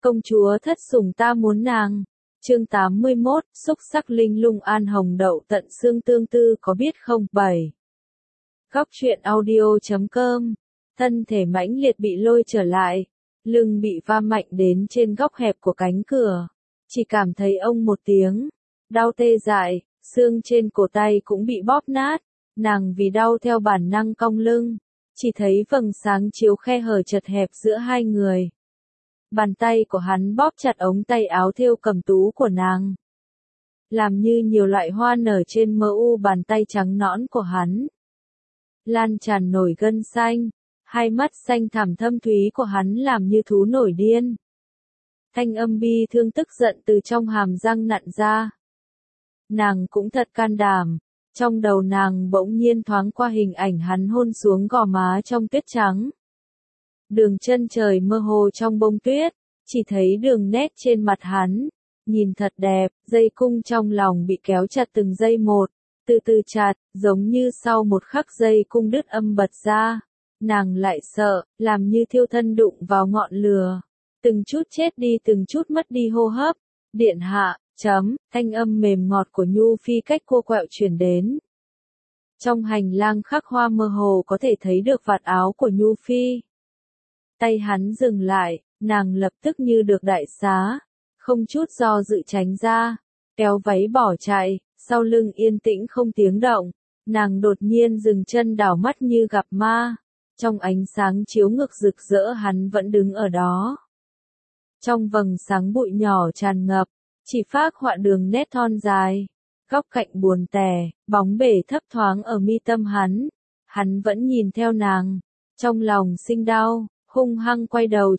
Công chúa thất sủng ta muốn nàng. Chương 81, xúc sắc linh lung an hồng đậu tận xương tương tư có biết không? 7. Góc truyện audio.com. Thân thể mãnh liệt bị lôi trở lại, lưng bị va mạnh đến trên góc hẹp của cánh cửa. Chỉ cảm thấy ông một tiếng, đau tê dại, xương trên cổ tay cũng bị bóp nát. Nàng vì đau theo bản năng cong lưng, chỉ thấy vầng sáng chiếu khe hở chật hẹp giữa hai người. Bàn tay của hắn bóp chặt ống tay áo thêu cầm tú của nàng, làm như nhiều loại hoa nở trên mơ u bàn tay trắng nõn của hắn. Lan tràn nổi gân xanh, hai mắt xanh thẳm thâm thúy của hắn làm như thú nổi điên. Thanh âm bi thương tức giận từ trong hàm răng nặn ra. Nàng cũng thật can đảm, trong đầu nàng bỗng nhiên thoáng qua hình ảnh hắn hôn xuống gò má trong tuyết trắng. Đường chân trời mơ hồ trong bông tuyết, chỉ thấy đường nét trên mặt hắn, nhìn thật đẹp, dây cung trong lòng bị kéo chặt từng giây một, từ từ chặt, giống như sau một khắc dây cung đứt âm bật ra. Nàng lại sợ, làm như thiêu thân đụng vào ngọn lửa, từng chút chết đi từng chút mất đi hô hấp. Điện hạ, thanh âm mềm ngọt của Nhu Phi cách cô quẹo truyền đến. Trong hành lang khắc hoa mơ hồ có thể thấy được vạt áo của Nhu Phi. Tay hắn dừng lại, nàng lập tức như được đại xá, không chút do dự tránh ra, kéo váy bỏ chạy, sau lưng yên tĩnh không tiếng động. Nàng đột nhiên dừng chân đảo mắt như gặp ma, trong ánh sáng chiếu ngực rực rỡ hắn vẫn đứng ở đó. Trong vầng sáng bụi nhỏ tràn ngập, chỉ phác họa đường nét thon dài, góc cạnh buồn tẻ, bóng bể thấp thoáng ở mi tâm hắn. Hắn vẫn nhìn theo nàng, trong lòng sinh đau, hung hăng quay đầu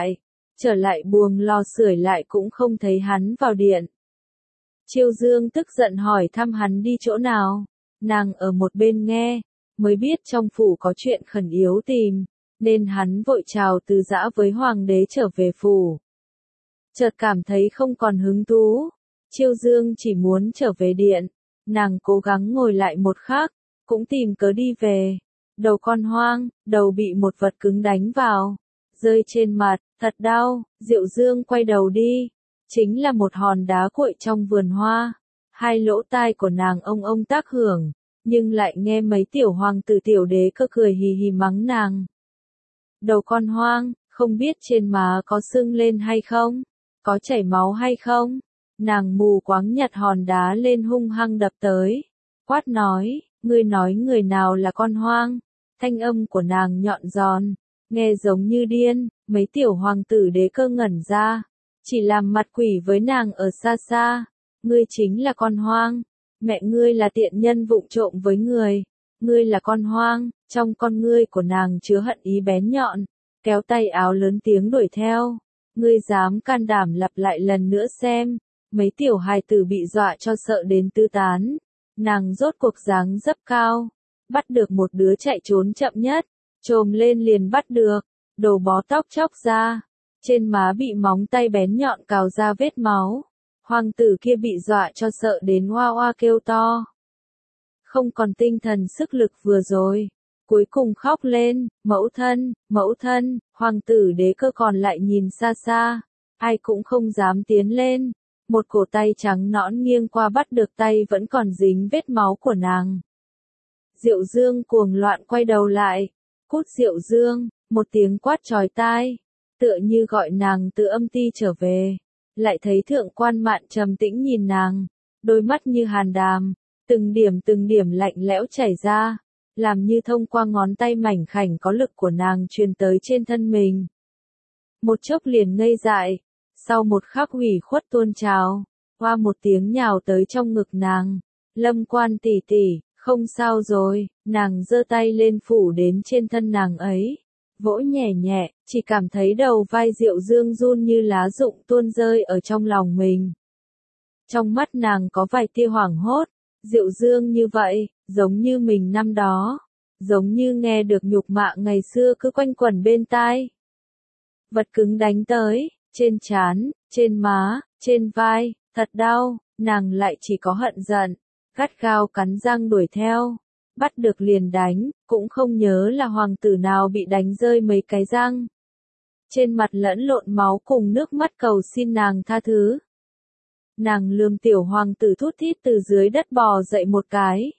trở lại buồng lò sưởi lại cũng không thấy hắn vào điện. Chiêu Dương tức giận hỏi thăm hắn đi chỗ nào, nàng ở một bên nghe, mới biết trong phủ có chuyện khẩn yếu tìm, nên hắn vội chào từ giã với hoàng đế trở về phủ. Chợt cảm thấy không còn hứng thú, Chiêu Dương chỉ muốn trở về điện, nàng cố gắng ngồi lại một khắc, cũng tìm cớ đi về. Đầu con hoang, đầu bị một vật cứng đánh vào, rơi trên mặt, thật đau. Diệu Dương quay đầu đi, chính là một hòn đá cuội trong vườn hoa. Hai lỗ tai của nàng ông tác hưởng, nhưng lại nghe mấy tiểu hoàng tử tiểu đế cơ cười hì hì mắng nàng. Đầu con hoang, không biết trên má có sưng lên hay không, có chảy máu hay không. Nàng mù quáng nhặt hòn đá lên hung hăng đập tới, quát nói, ngươi nói người nào là con hoang? Thanh âm của nàng nhọn giòn, nghe giống như điên. Mấy tiểu hoàng tử đế cơ ngẩn ra, chỉ làm mặt quỷ với nàng ở xa xa. Ngươi chính là con hoang, mẹ ngươi là tiện nhân vụng trộm với người, ngươi là con hoang. Trong con ngươi của nàng chứa hận ý bén nhọn, kéo tay áo lớn tiếng đuổi theo. Ngươi dám can đảm lặp lại lần nữa xem. Mấy tiểu hài tử bị dọa cho sợ đến tứ tán. Nàng rốt cuộc dáng dấp cao, bắt được một đứa chạy trốn chậm nhất, chồm lên liền bắt được, đầu bó tóc chóc ra, trên má bị móng tay bén nhọn cào ra vết máu. Hoàng tử kia bị dọa cho sợ đến oa oa kêu to, không còn tinh thần sức lực vừa rồi, cuối cùng khóc lên, mẫu thân. Hoàng tử đế cơ còn lại nhìn xa xa, ai cũng không dám tiến lên. Một cổ tay trắng nõn nghiêng qua bắt được tay vẫn còn dính vết máu của nàng. Diệu Dương cuồng loạn quay đầu lại, cút Diệu Dương, một tiếng quát chói tai, tựa như gọi nàng từ âm ti trở về. Lại thấy Thượng Quan Mạn trầm tĩnh nhìn nàng, đôi mắt như hàn đàm, từng điểm lạnh lẽo chảy ra, làm như thông qua ngón tay mảnh khảnh có lực của nàng truyền tới trên thân mình. Một chốc liền ngây dại, sau một khắc hủy khuất tuôn trào, hoa một tiếng nhào tới trong ngực nàng. Lâm Quan tỷ tỷ, không sao rồi. Nàng giơ tay lên phủ đến trên thân nàng ấy, vỗ nhẹ nhẹ, chỉ cảm thấy đầu vai Diệu Dương run như lá rụng tuôn rơi ở trong lòng mình. Trong mắt nàng có vài tia hoảng hốt, Diệu Dương như vậy, giống như mình năm đó, giống như nghe được nhục mạ ngày xưa cứ quanh quẩn bên tai. Vật cứng đánh tới, trên trán, trên má, trên vai, thật đau. Nàng lại chỉ có hận giận, gắt gao cắn răng đuổi theo, bắt được liền đánh, cũng không nhớ là hoàng tử nào bị đánh rơi mấy cái răng. trên mặt lẫn lộn máu cùng nước mắt cầu xin nàng tha thứ. Nàng lườm tiểu hoàng tử thút thít từ dưới đất bò dậy một cái.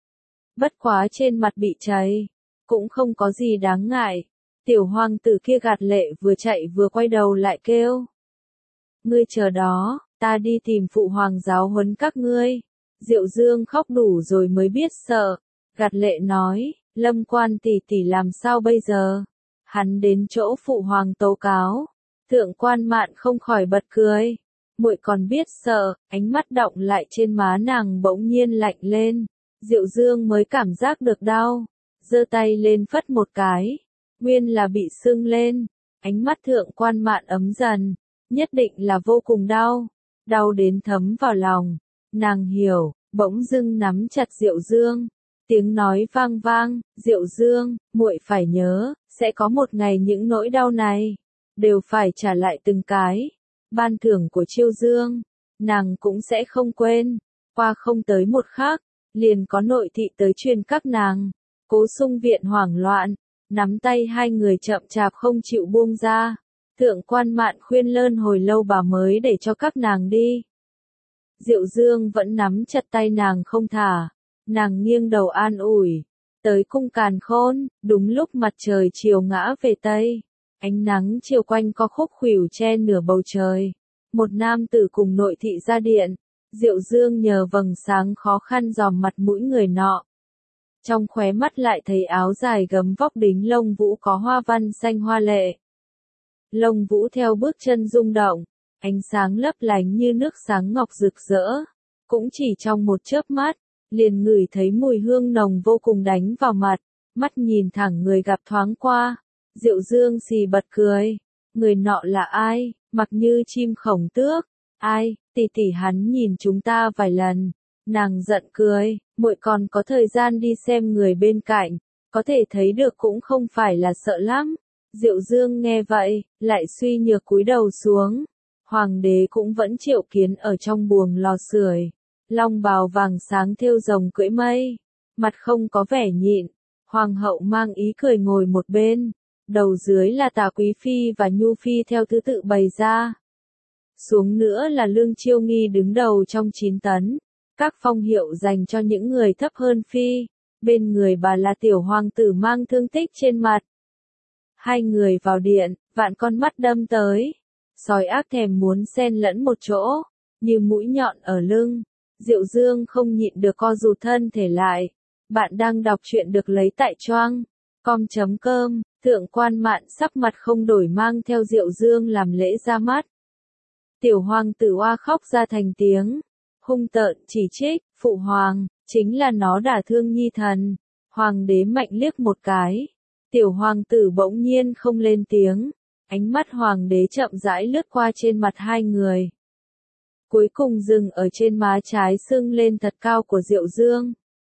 Bất quá trên mặt bị cháy, cũng không có gì đáng ngại. Tiểu hoàng tử kia gạt lệ vừa chạy vừa quay đầu lại kêu. Ngươi chờ đó, ta đi tìm phụ hoàng giáo huấn các ngươi. Diệu Dương khóc đủ rồi mới biết sợ. Gạt lệ nói, Lâm Quan tỷ tỷ làm sao bây giờ? Hắn đến chỗ phụ hoàng tố cáo. Thượng Quan Mạn không khỏi bật cười. Muội còn biết sợ, ánh mắt động lại trên má nàng bỗng nhiên lạnh lên. Diệu Dương mới cảm giác được đau, giơ tay lên phất một cái, nguyên là bị sưng lên. Ánh mắt Thượng Quan Mạn ấm dần, nhất định là vô cùng đau, đau đến thấm vào lòng. Nàng hiểu, bỗng dưng nắm chặt Diệu Dương, tiếng nói vang vang, Diệu Dương, muội phải nhớ, sẽ có một ngày những nỗi đau này đều phải trả lại từng cái. Ban thưởng của Chiêu Dương, nàng cũng sẽ không quên. Qua không tới một khắc, liền có nội thị tới truyền các nàng. Cố Sung Viện hoảng loạn, nắm tay hai người chậm chạp không chịu buông ra. Thượng Quan Mạn khuyên lơn hồi lâu bà mới để cho các nàng đi. Diệu Dương vẫn nắm chặt tay nàng không thả, nàng nghiêng đầu an ủi. Tới cung Càn Khôn, đúng lúc mặt trời chiều ngã về Tây. Ánh nắng chiều quanh có khúc khuỷu che nửa bầu trời. Một nam tử cùng nội thị ra điện. Diệu Dương nhờ vầng sáng khó khăn dòm mặt mũi người nọ. Trong khóe mắt lại thấy áo dài gấm vóc đính lông vũ có hoa văn xanh hoa lệ. Lông vũ theo bước chân rung động, ánh sáng lấp lánh như nước sáng ngọc rực rỡ. Cũng chỉ trong một chớp mắt, liền ngửi thấy mùi hương nồng vô cùng đánh vào mặt. Mắt nhìn thẳng người gặp thoáng qua. Diệu Dương xì bật cười. Người nọ là ai, mặc như chim khổng tước. Ai, tỷ tỷ hắn nhìn chúng ta vài lần. Nàng giận cười, muội còn có thời gian đi xem người bên cạnh, có thể thấy được cũng không phải là sợ lắm. Diệu Dương nghe vậy, lại suy nhược cúi đầu xuống. Hoàng đế cũng vẫn triệu kiến ở trong buồng lò sưởi, long bào vàng sáng thêu rồng cưỡi mây, mặt không có vẻ nhịn. Hoàng hậu mang ý cười ngồi một bên, đầu dưới là Tả Quý phi và Nhu phi theo thứ tự bày ra. Xuống nữa là Lương Chiêu Nghi đứng đầu trong 9 tấn, các phong hiệu dành cho những người thấp hơn phi, bên người bà là tiểu hoàng tử mang thương tích trên mặt. Hai người vào điện, vạn con mắt đâm tới, sói ác thèm muốn xen lẫn một chỗ, như mũi nhọn ở lưng. Diệu Dương không nhịn được co rụt thân thể lại. Bạn đang đọc truyện được lấy tại choang com.com. Thượng Quan Mạn sắc mặt không đổi mang theo Diệu Dương làm lễ ra mắt. Tiểu hoàng tử oa khóc ra thành tiếng, hung tợn chỉ trích, phụ hoàng, chính là nó đả thương nhi thần. Hoàng đế mạnh liếc một cái. Tiểu hoàng tử bỗng nhiên không lên tiếng, ánh mắt hoàng đế chậm rãi lướt qua trên mặt hai người. Cuối cùng dừng ở trên má trái sưng lên thật cao của Diệu Dương.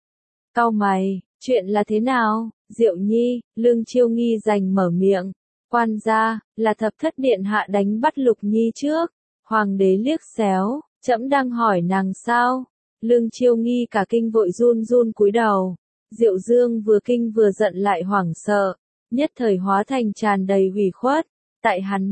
Cau mày, chuyện là thế nào, Diệu Nhi? Lương Chiêu Nghi giành mở miệng. Quan gia, là Thập Thất Điện hạ đánh bắt Lục Nhi trước. Hoàng đế liếc xéo, trẫm đang hỏi nàng sao? Lương Chiêu Nghi cả kinh vội run run cúi đầu. Diệu Dương vừa kinh vừa giận lại hoảng sợ, nhất thời hóa thành tràn đầy ủy khuất. Tại hắn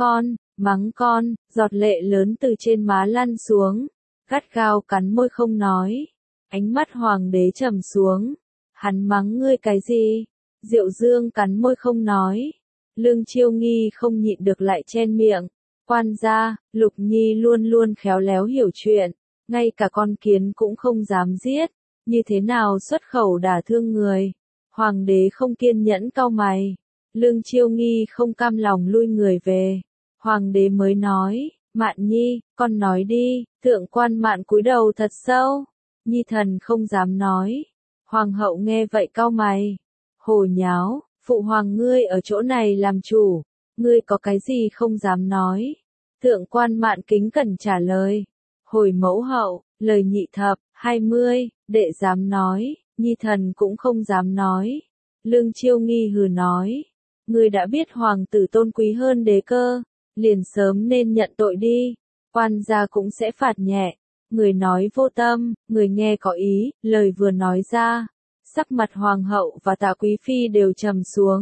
mắng con, giọt lệ lớn từ trên má lăn xuống, gắt gao cắn môi không nói. Ánh mắt hoàng đế trầm xuống. Hắn mắng ngươi cái gì? Diệu Dương cắn môi không nói. Lương Chiêu Nghi không nhịn được lại chen miệng. Quan gia, Lục Nhi luôn luôn khéo léo hiểu chuyện, ngay cả con kiến cũng không dám giết, như thế nào xuất khẩu đả thương người? Hoàng đế không kiên nhẫn cau mày. Lương Chiêu Nghi không cam lòng lui người về. Hoàng đế mới nói, Mạn Nhi, con nói đi. Thượng Quan Mạn cúi đầu thật sâu. Nhi thần không dám nói. Hoàng hậu nghe vậy cau mày. Hồ nháo, phụ hoàng ngươi ở chỗ này làm chủ, ngươi có cái gì không dám nói? Thượng Quan Mạn kính cẩn trả lời. Hồi mẫu hậu, lời nhị thập, 20, đệ dám nói, nhi thần cũng không dám nói. Lương Chiêu Nghi hừ nói. Ngươi đã biết hoàng tử tôn quý hơn đế cơ, liền sớm nên nhận tội đi. Quan gia cũng sẽ phạt nhẹ. Người nói vô tâm, người nghe có ý, lời vừa nói ra. Sắc mặt hoàng hậu và Tả Quý phi đều trầm xuống.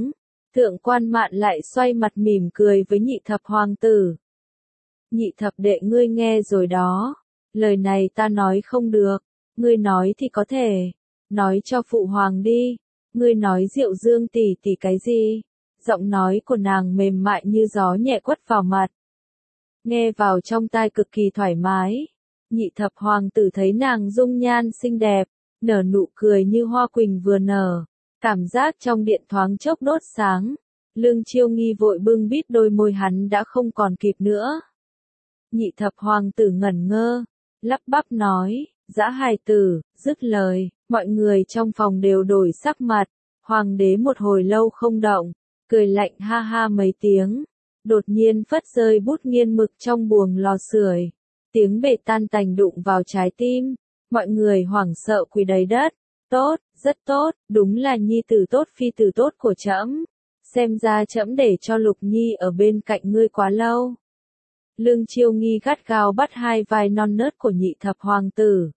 Thượng quan mạn lại xoay mặt mỉm cười với nhị thập hoàng tử. Nhị thập đệ ngươi nghe rồi đó. Lời này ta nói không được. Ngươi nói thì có thể. Nói cho phụ hoàng đi. Ngươi nói Diệu Dương tỷ tỷ cái gì? Giọng nói của nàng mềm mại như gió nhẹ quất vào mặt. Nghe vào trong tai cực kỳ thoải mái. Nhị thập hoàng tử thấy nàng dung nhan xinh đẹp, nở nụ cười như hoa quỳnh vừa nở. Cảm giác trong điện thoáng chốc đốt sáng. Lương Chiêu Nghi vội bưng bít đôi môi hắn đã không còn kịp nữa. Nhị thập hoàng tử ngẩn ngơ, lắp bắp nói, dã hài tử, dứt lời, mọi người trong phòng đều đổi sắc mặt. Hoàng đế một hồi lâu không động, cười lạnh ha ha mấy tiếng. Đột nhiên phất rơi bút nghiên mực trong buồng lò sưởi. Tiếng bể tan tành đụng vào trái tim. Mọi người hoảng sợ quỳ đầy đất. Tốt, rất tốt, đúng là nhi tử tốt phi tử tốt của trẫm. Xem ra trẫm để cho Lục Nhi ở bên cạnh ngươi quá lâu. Lương Chiêu Nghi gắt gao bắt hai vai non nớt của nhị thập hoàng tử.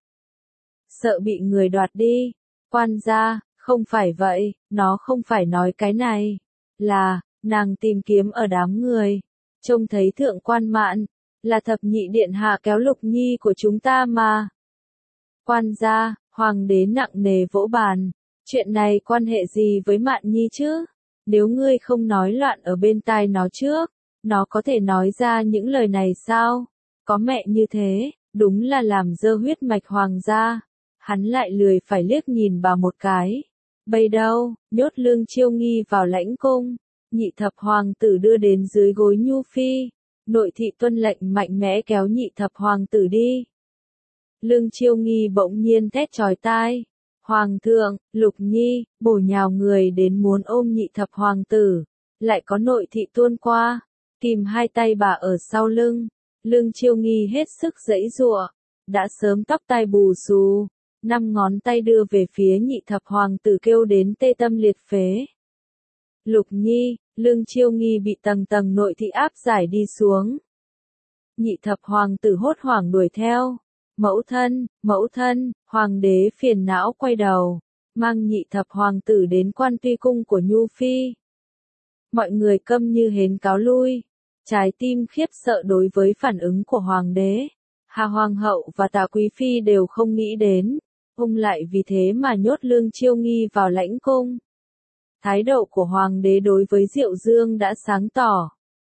Sợ bị người đoạt đi. Quan gia, không phải vậy, nó không phải nói cái này. Là, nàng tìm kiếm ở đám người. Trông thấy thượng quan mạn, là thập nhị điện hạ kéo Lục Nhi của chúng ta mà. Quan gia, hoàng đế nặng nề vỗ bàn. Chuyện này quan hệ gì với Mạn Nhi chứ? Nếu ngươi không nói loạn ở bên tai nó trước, nó có thể nói ra những lời này sao? Có mẹ như thế, đúng là làm dơ huyết mạch hoàng gia. Hắn lại lười phải liếc nhìn bà một cái. Bây đâu, nhốt Lương Chiêu Nghi vào lãnh cung. Nhị thập hoàng tử đưa đến dưới gối nhu phi. Nội thị tuân lệnh mạnh mẽ kéo nhị thập hoàng tử đi. Lương Chiêu Nghi bỗng nhiên thét chói tai. Hoàng thượng, Lục Nhi, bổ nhào người đến muốn ôm nhị thập hoàng tử. Lại có nội thị tuôn qua, kìm hai tay bà ở sau lưng. Lương Chiêu Nghi hết sức giãy giụa, đã sớm tóc tai bù xù. 5 ngón tay đưa về phía nhị thập hoàng tử kêu đến tê tâm liệt phế. Lục Nhi, Lương Chiêu Nghi bị tầng tầng nội thị áp giải đi xuống. Nhị thập hoàng tử hốt hoảng đuổi theo. Mẫu thân, hoàng đế phiền não quay đầu, mang nhị thập hoàng tử đến quan tuy cung của Nhu Phi. Mọi người câm như hến cáo lui, trái tim khiếp sợ đối với phản ứng của hoàng đế. Hà hoàng hậu và Tạ quý phi đều không nghĩ đến, ông lại vì thế mà nhốt Lương Chiêu Nghi vào lãnh cung. Thái độ của hoàng đế đối với Diệu Dương đã sáng tỏ.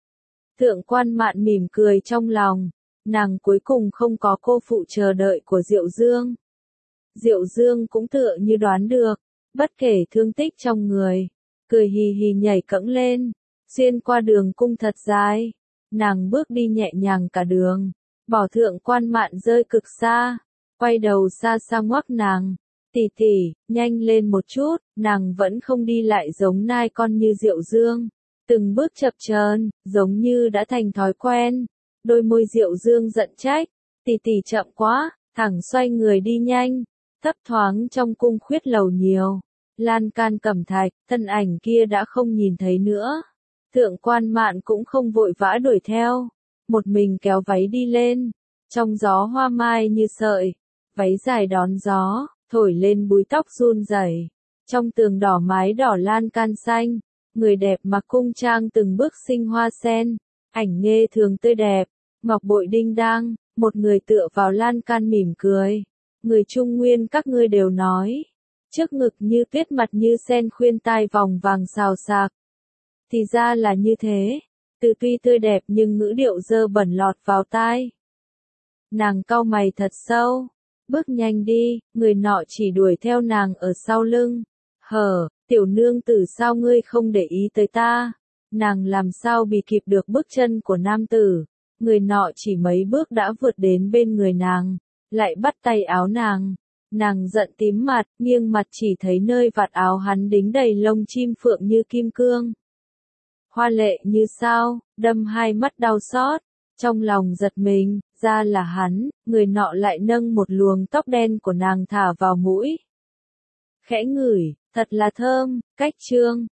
Thượng quan Mạn mỉm cười trong lòng. Nàng cuối cùng không có cô phụ chờ đợi của Diệu Dương. Diệu Dương cũng tựa như đoán được, bất kể thương tích trong người, cười hì hì nhảy cẫng lên, xuyên qua đường cung thật dài. Nàng bước đi nhẹ nhàng cả đường, bỏ thượng quan Mạn rơi cực xa, quay đầu xa xa ngoắc nàng. Tỷ tỷ, nhanh lên một chút, nàng vẫn không đi lại giống nai con như Diệu Dương. Từng bước chập chờn, giống như đã thành thói quen. Đôi môi Diệu Dương giận trách, tỷ tỷ chậm quá, thẳng xoay người đi nhanh, thấp thoáng trong cung khuyết lầu nhiều. Lan can cẩm thạch, thân ảnh kia đã không nhìn thấy nữa. Thượng quan Mạn cũng không vội vã đuổi theo, một mình kéo váy đi lên, trong gió hoa mai như sợi, váy dài đón gió, thổi lên búi tóc run rẩy. Trong tường đỏ mái đỏ lan can xanh, người đẹp mặc cung trang từng bước sinh hoa sen, ảnh nghê thường tươi đẹp, ngọc bội đinh đang, một người tựa vào lan can mỉm cười. Người Trung Nguyên các ngươi đều nói, trước ngực như tuyết mặt như sen khuyên tai vòng vàng xào xạc. Thì ra là như thế, từ tuy tươi đẹp nhưng ngữ điệu dơ bẩn lọt vào tai. Nàng cau mày thật sâu, bước nhanh đi, người nọ chỉ đuổi theo nàng ở sau lưng. Hở, tiểu nương tử sao ngươi không để ý tới ta? Nàng làm sao bị kịp được bước chân của nam tử? Người nọ chỉ mấy bước đã vượt đến bên người nàng, lại bắt tay áo nàng. Nàng giận tím mặt, nghiêng mặt chỉ thấy nơi vạt áo hắn đính đầy lông chim phượng như kim cương. Hoa lệ như sao, đâm hai mắt đau xót, trong lòng giật mình, ra là hắn, người nọ lại nâng một luồng tóc đen của nàng thả vào mũi. Khẽ ngửi, thật là thơm, cách trương,